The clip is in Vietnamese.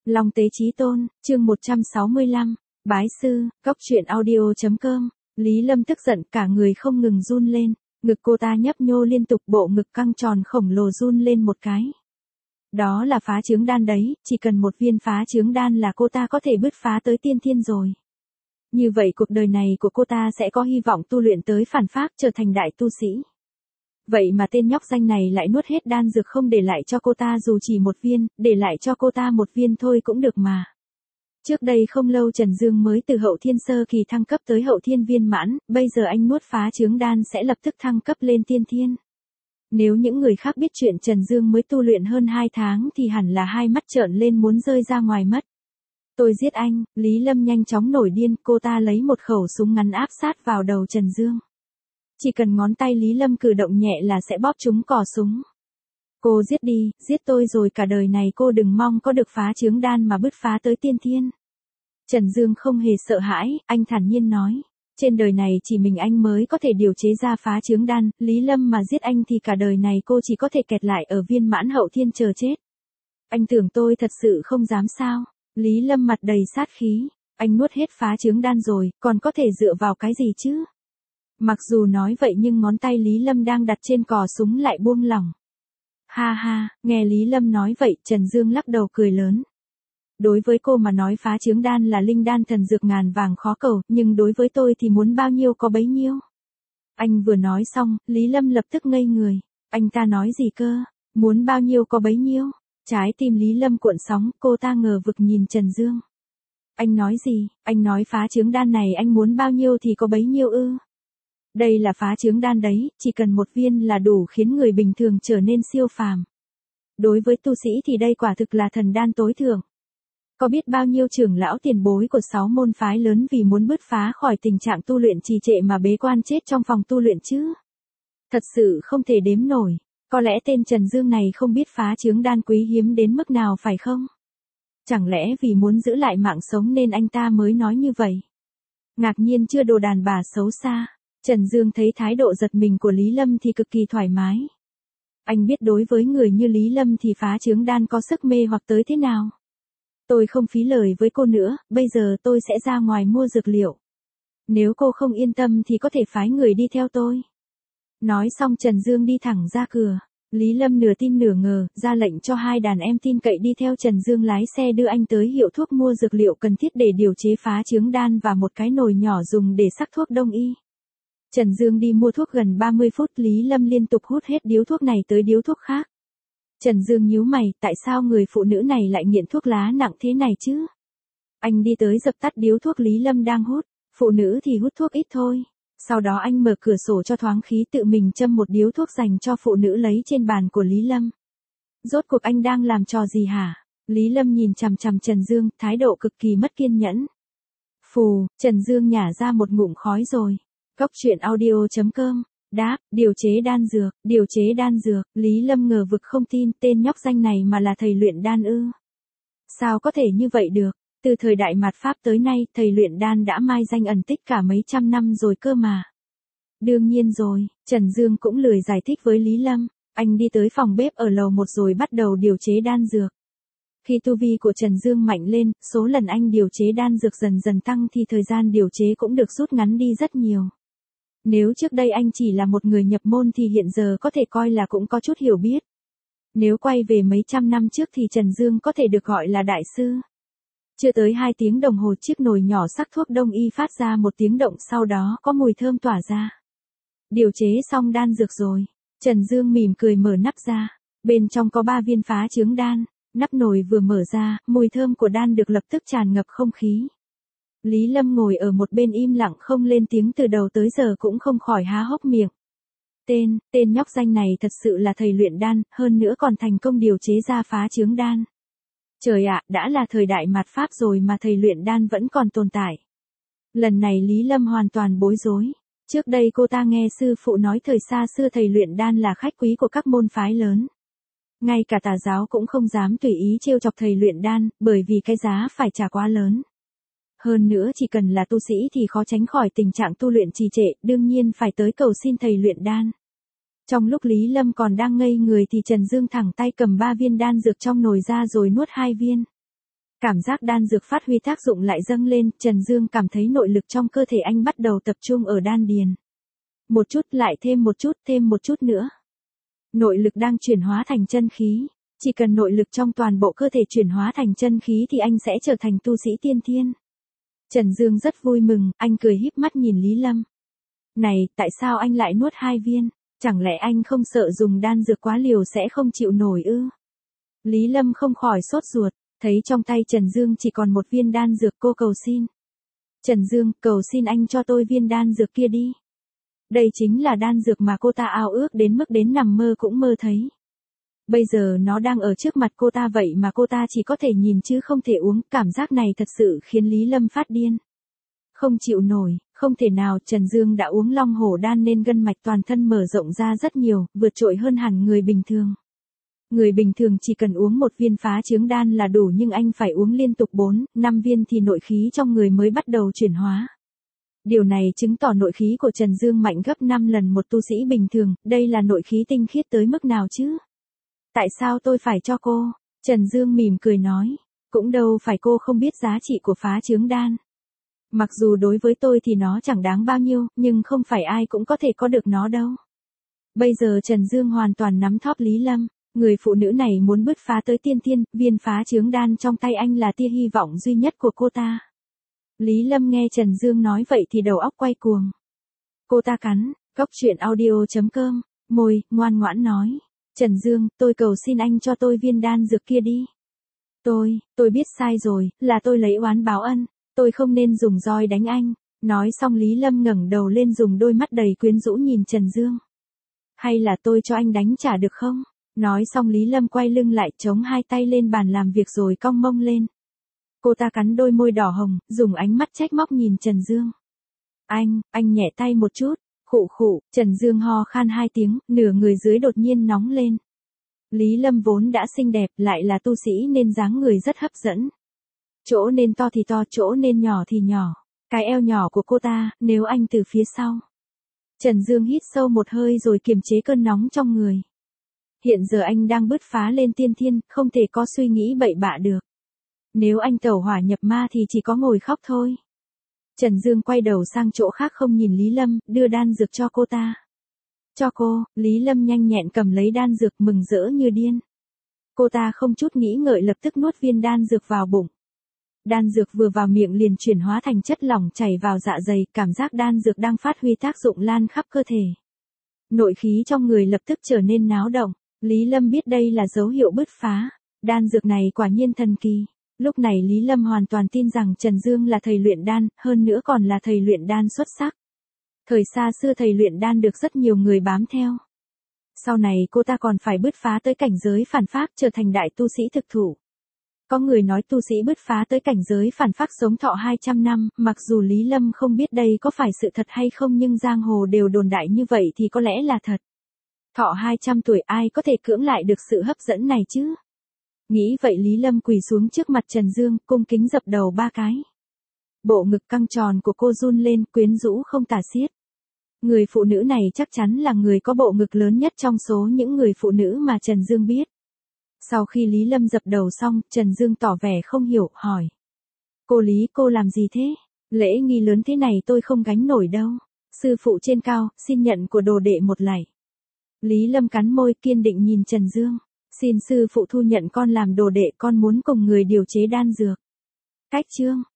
Long Tế Chí Tôn, chương 165, Bái Sư, Cóc truyện audio.com. Lý Lâm tức giận cả người không ngừng run lên, ngực cô ta nhấp nhô liên tục, bộ ngực căng tròn khổng lồ run lên một cái. Đó là phá trướng đan đấy, chỉ cần một viên phá trướng đan là cô ta có thể bứt phá tới tiên thiên rồi. Như vậy cuộc đời này của cô ta sẽ có hy vọng tu luyện tới phản pháp, trở thành đại tu sĩ. Vậy mà tên nhóc danh này lại nuốt hết đan dược không để lại cho cô ta dù chỉ một viên, để lại cho cô ta một viên thôi cũng được mà. Trước đây không lâu Trần Dương mới từ hậu thiên sơ kỳ thăng cấp tới hậu thiên viên mãn, bây giờ anh nuốt phá trướng đan sẽ lập tức thăng cấp lên tiên thiên. Nếu những người khác biết chuyện Trần Dương mới tu luyện hơn 2 tháng thì hẳn là hai mắt trợn lên muốn rơi ra ngoài mất. Tôi giết anh, Lý Lâm nhanh chóng nổi điên, cô ta lấy một khẩu súng ngắn áp sát vào đầu Trần Dương. Chỉ cần ngón tay Lý Lâm cử động nhẹ là sẽ bóp trúng cò súng. Cô giết đi, giết tôi rồi cả đời này cô đừng mong có được phá trướng đan mà bứt phá tới tiên thiên. Trần Dương không hề sợ hãi, anh thản nhiên nói. Trên đời này chỉ mình anh mới có thể điều chế ra phá trướng đan, Lý Lâm mà giết anh thì cả đời này cô chỉ có thể kẹt lại ở viên mãn hậu thiên chờ chết. Anh tưởng tôi thật sự không dám sao? Lý Lâm mặt đầy sát khí. Anh nuốt hết phá trướng đan rồi, còn có thể dựa vào cái gì chứ? Mặc dù nói vậy nhưng ngón tay Lý Lâm đang đặt trên cò súng lại buông lỏng. Ha ha, nghe Lý Lâm nói vậy, Trần Dương lắc đầu cười lớn. Đối với cô mà nói phá trướng đan là linh đan thần dược ngàn vàng khó cầu, nhưng đối với tôi thì muốn bao nhiêu có bấy nhiêu. Anh vừa nói xong, Lý Lâm lập tức ngây người. Anh ta nói gì cơ? Muốn bao nhiêu có bấy nhiêu? Trái tim Lý Lâm cuộn sóng, cô ta ngờ vực nhìn Trần Dương. Anh nói gì? Anh nói phá trướng đan này anh muốn bao nhiêu thì có bấy nhiêu ư? Đây là phá trướng đan đấy, chỉ cần một viên là đủ khiến người bình thường trở nên siêu phàm. Đối với tu sĩ thì đây quả thực là thần đan tối thượng. Có biết bao nhiêu trưởng lão tiền bối của 6 môn phái lớn vì muốn bứt phá khỏi tình trạng tu luyện trì trệ mà bế quan chết trong phòng tu luyện chứ? Thật sự không thể đếm nổi. Có lẽ tên Trần Dương này không biết phá trướng đan quý hiếm đến mức nào phải không? Chẳng lẽ vì muốn giữ lại mạng sống nên anh ta mới nói như vậy? Ngạc nhiên chưa, đồ đàn bà xấu xa. Trần Dương thấy thái độ giật mình của Lý Lâm thì cực kỳ thoải mái. Anh biết đối với người như Lý Lâm thì phá trướng đan có sức mê hoặc tới thế nào. Tôi không phí lời với cô nữa, bây giờ tôi sẽ ra ngoài mua dược liệu. Nếu cô không yên tâm thì có thể phái người đi theo tôi. Nói xong Trần Dương đi thẳng ra cửa. Lý Lâm nửa tin nửa ngờ, ra lệnh cho hai đàn em tin cậy đi theo Trần Dương lái xe đưa anh tới hiệu thuốc mua dược liệu cần thiết để điều chế phá trướng đan và một cái nồi nhỏ dùng để sắc thuốc đông y. Trần Dương đi mua thuốc gần 30 phút, Lý Lâm liên tục hút hết điếu thuốc này tới điếu thuốc khác. Trần Dương nhíu mày, tại sao người phụ nữ này lại nghiện thuốc lá nặng thế này chứ? Anh đi tới dập tắt điếu thuốc Lý Lâm đang hút, phụ nữ thì hút thuốc ít thôi. Sau đó anh mở cửa sổ cho thoáng khí, tự mình châm một điếu thuốc dành cho phụ nữ lấy trên bàn của Lý Lâm. Rốt cuộc anh đang làm trò gì hả? Lý Lâm nhìn chằm chằm Trần Dương, thái độ cực kỳ mất kiên nhẫn. Phù, Trần Dương nhả ra một ngụm khói rồi. Cóc truyện audio.com. Đáp, điều chế đan dược, Lý Lâm ngờ vực không tin, tên nhóc danh này mà là thầy luyện đan ư? Sao có thể như vậy được? Từ thời đại mạt Pháp tới nay, thầy luyện đan đã mai danh ẩn tích cả mấy trăm năm rồi cơ mà. Đương nhiên rồi, Trần Dương cũng lười giải thích với Lý Lâm, anh đi tới phòng bếp ở lầu 1 rồi bắt đầu điều chế đan dược. Khi tu vi của Trần Dương mạnh lên, số lần anh điều chế đan dược dần dần tăng thì thời gian điều chế cũng được rút ngắn đi rất nhiều. Nếu trước đây anh chỉ là một người nhập môn thì hiện giờ có thể coi là cũng có chút hiểu biết. Nếu quay về mấy trăm năm trước thì Trần Dương có thể được gọi là đại sư. Chưa tới 2 tiếng đồng hồ chiếc nồi nhỏ sắc thuốc đông y phát ra một tiếng động, sau đó có mùi thơm tỏa ra. Điều chế xong đan dược rồi. Trần Dương mỉm cười mở nắp ra. Bên trong có 3 viên phá trướng đan. Nắp nồi vừa mở ra, mùi thơm của đan được lập tức tràn ngập không khí. Lý Lâm ngồi ở một bên im lặng không lên tiếng, từ đầu tới giờ cũng không khỏi há hốc miệng. Tên nhóc danh này thật sự là thầy luyện đan, hơn nữa còn thành công điều chế ra phá trướng đan. Trời ạ, đã là thời đại mạt Pháp rồi mà thầy luyện đan vẫn còn tồn tại. Lần này Lý Lâm hoàn toàn bối rối. Trước đây cô ta nghe sư phụ nói thời xa xưa thầy luyện đan là khách quý của các môn phái lớn. Ngay cả tà giáo cũng không dám tùy ý trêu chọc thầy luyện đan, bởi vì cái giá phải trả quá lớn. Hơn nữa chỉ cần là tu sĩ thì khó tránh khỏi tình trạng tu luyện trì trệ, đương nhiên phải tới cầu xin thầy luyện đan. Trong lúc Lý Lâm còn đang ngây người thì Trần Dương thẳng tay cầm 3 viên đan dược trong nồi ra rồi nuốt 2 viên. Cảm giác đan dược phát huy tác dụng lại dâng lên, Trần Dương cảm thấy nội lực trong cơ thể anh bắt đầu tập trung ở đan điền. Một chút lại thêm một chút nữa. Nội lực đang chuyển hóa thành chân khí. Chỉ cần nội lực trong toàn bộ cơ thể chuyển hóa thành chân khí thì anh sẽ trở thành tu sĩ tiên thiên. Trần Dương rất vui mừng, anh cười híp mắt nhìn Lý Lâm. Này, tại sao anh lại nuốt 2 viên? Chẳng lẽ anh không sợ dùng đan dược quá liều sẽ không chịu nổi ư? Lý Lâm không khỏi sốt ruột, thấy trong tay Trần Dương chỉ còn 1 viên đan dược, cô cầu xin. Trần Dương, cầu xin anh cho tôi viên đan dược kia đi. Đây chính là đan dược mà cô ta ao ước đến mức đến nằm mơ cũng mơ thấy. Bây giờ nó đang ở trước mặt cô ta vậy mà cô ta chỉ có thể nhìn chứ không thể uống, cảm giác này thật sự khiến Lý Lâm phát điên. Không chịu nổi, không thể nào, Trần Dương đã uống long hổ đan nên gân mạch toàn thân mở rộng ra rất nhiều, vượt trội hơn hẳn người bình thường. Người bình thường chỉ cần uống 1 viên phá chướng đan là đủ nhưng anh phải uống liên tục 4, 5 viên thì nội khí trong người mới bắt đầu chuyển hóa. Điều này chứng tỏ nội khí của Trần Dương mạnh gấp 5 lần một tu sĩ bình thường, đây là nội khí tinh khiết tới mức nào chứ? Tại sao tôi phải cho cô? Trần Dương mỉm cười nói, cũng đâu phải cô không biết giá trị của phá chướng đan. Mặc dù đối với tôi thì nó chẳng đáng bao nhiêu, nhưng không phải ai cũng có thể có được nó đâu. Bây giờ Trần Dương hoàn toàn nắm thóp Lý Lâm, người phụ nữ này muốn bứt phá tới tiên thiên, viên phá chướng đan trong tay anh là tia hy vọng duy nhất của cô ta. Lý Lâm nghe Trần Dương nói vậy thì đầu óc quay cuồng. Cô ta cắn, coctruyện.audio.com, môi, ngoan ngoãn nói. Trần Dương, tôi cầu xin anh cho tôi viên đan dược kia đi. Tôi biết sai rồi, là tôi lấy oán báo ân, tôi không nên dùng roi đánh anh. Nói xong Lý Lâm ngẩng đầu lên dùng đôi mắt đầy quyến rũ nhìn Trần Dương. Hay là tôi cho anh đánh trả được không? Nói xong Lý Lâm quay lưng lại chống 2 tay lên bàn làm việc rồi cong mông lên. Cô ta cắn đôi môi đỏ hồng, dùng ánh mắt trách móc nhìn Trần Dương. Anh nhẹ tay một chút. Khụ khụ, Trần Dương ho khan 2 tiếng, nửa người dưới đột nhiên nóng lên. Lý Lâm vốn đã xinh đẹp, lại là tu sĩ nên dáng người rất hấp dẫn. Chỗ nên to thì to, chỗ nên nhỏ thì nhỏ. Cái eo nhỏ của cô ta, nếu anh từ phía sau. Trần Dương hít sâu một hơi rồi kiềm chế cơn nóng trong người. Hiện giờ anh đang bứt phá lên tiên thiên, không thể có suy nghĩ bậy bạ được. Nếu anh tẩu hỏa nhập ma thì chỉ có ngồi khóc thôi. Trần Dương quay đầu sang chỗ khác không nhìn Lý Lâm, đưa đan dược cho cô ta. Cho cô, Lý Lâm nhanh nhẹn cầm lấy đan dược mừng rỡ như điên. Cô ta không chút nghĩ ngợi lập tức nuốt viên đan dược vào bụng. Đan dược vừa vào miệng liền chuyển hóa thành chất lỏng chảy vào dạ dày, cảm giác đan dược đang phát huy tác dụng lan khắp cơ thể. Nội khí trong người lập tức trở nên náo động, Lý Lâm biết đây là dấu hiệu bứt phá. Đan dược này quả nhiên thần kỳ. Lúc này Lý Lâm hoàn toàn tin rằng Trần Dương là thầy luyện đan, hơn nữa còn là thầy luyện đan xuất sắc. Thời xa xưa thầy luyện đan được rất nhiều người bám theo. Sau này cô ta còn phải bứt phá tới cảnh giới phản pháp trở thành đại tu sĩ thực thụ. Có người nói tu sĩ bứt phá tới cảnh giới phản pháp sống thọ 200 năm, mặc dù Lý Lâm không biết đây có phải sự thật hay không nhưng giang hồ đều đồn đại như vậy thì có lẽ là thật. Thọ 200 tuổi ai có thể cưỡng lại được sự hấp dẫn này chứ? Nghĩ vậy Lý Lâm quỳ xuống trước mặt Trần Dương, cung kính dập đầu 3 cái. Bộ ngực căng tròn của cô run lên, quyến rũ không tả xiết. Người phụ nữ này chắc chắn là người có bộ ngực lớn nhất trong số những người phụ nữ mà Trần Dương biết. Sau khi Lý Lâm dập đầu xong, Trần Dương tỏ vẻ không hiểu, hỏi. Cô Lý, cô làm gì thế? Lễ nghi lớn thế này tôi không gánh nổi đâu. Sư phụ trên cao, xin nhận của đồ đệ một lạy. Lý Lâm cắn môi kiên định nhìn Trần Dương. Xin sư phụ thu nhận con làm đồ đệ, con muốn cùng người điều chế đan dược. Cách chương.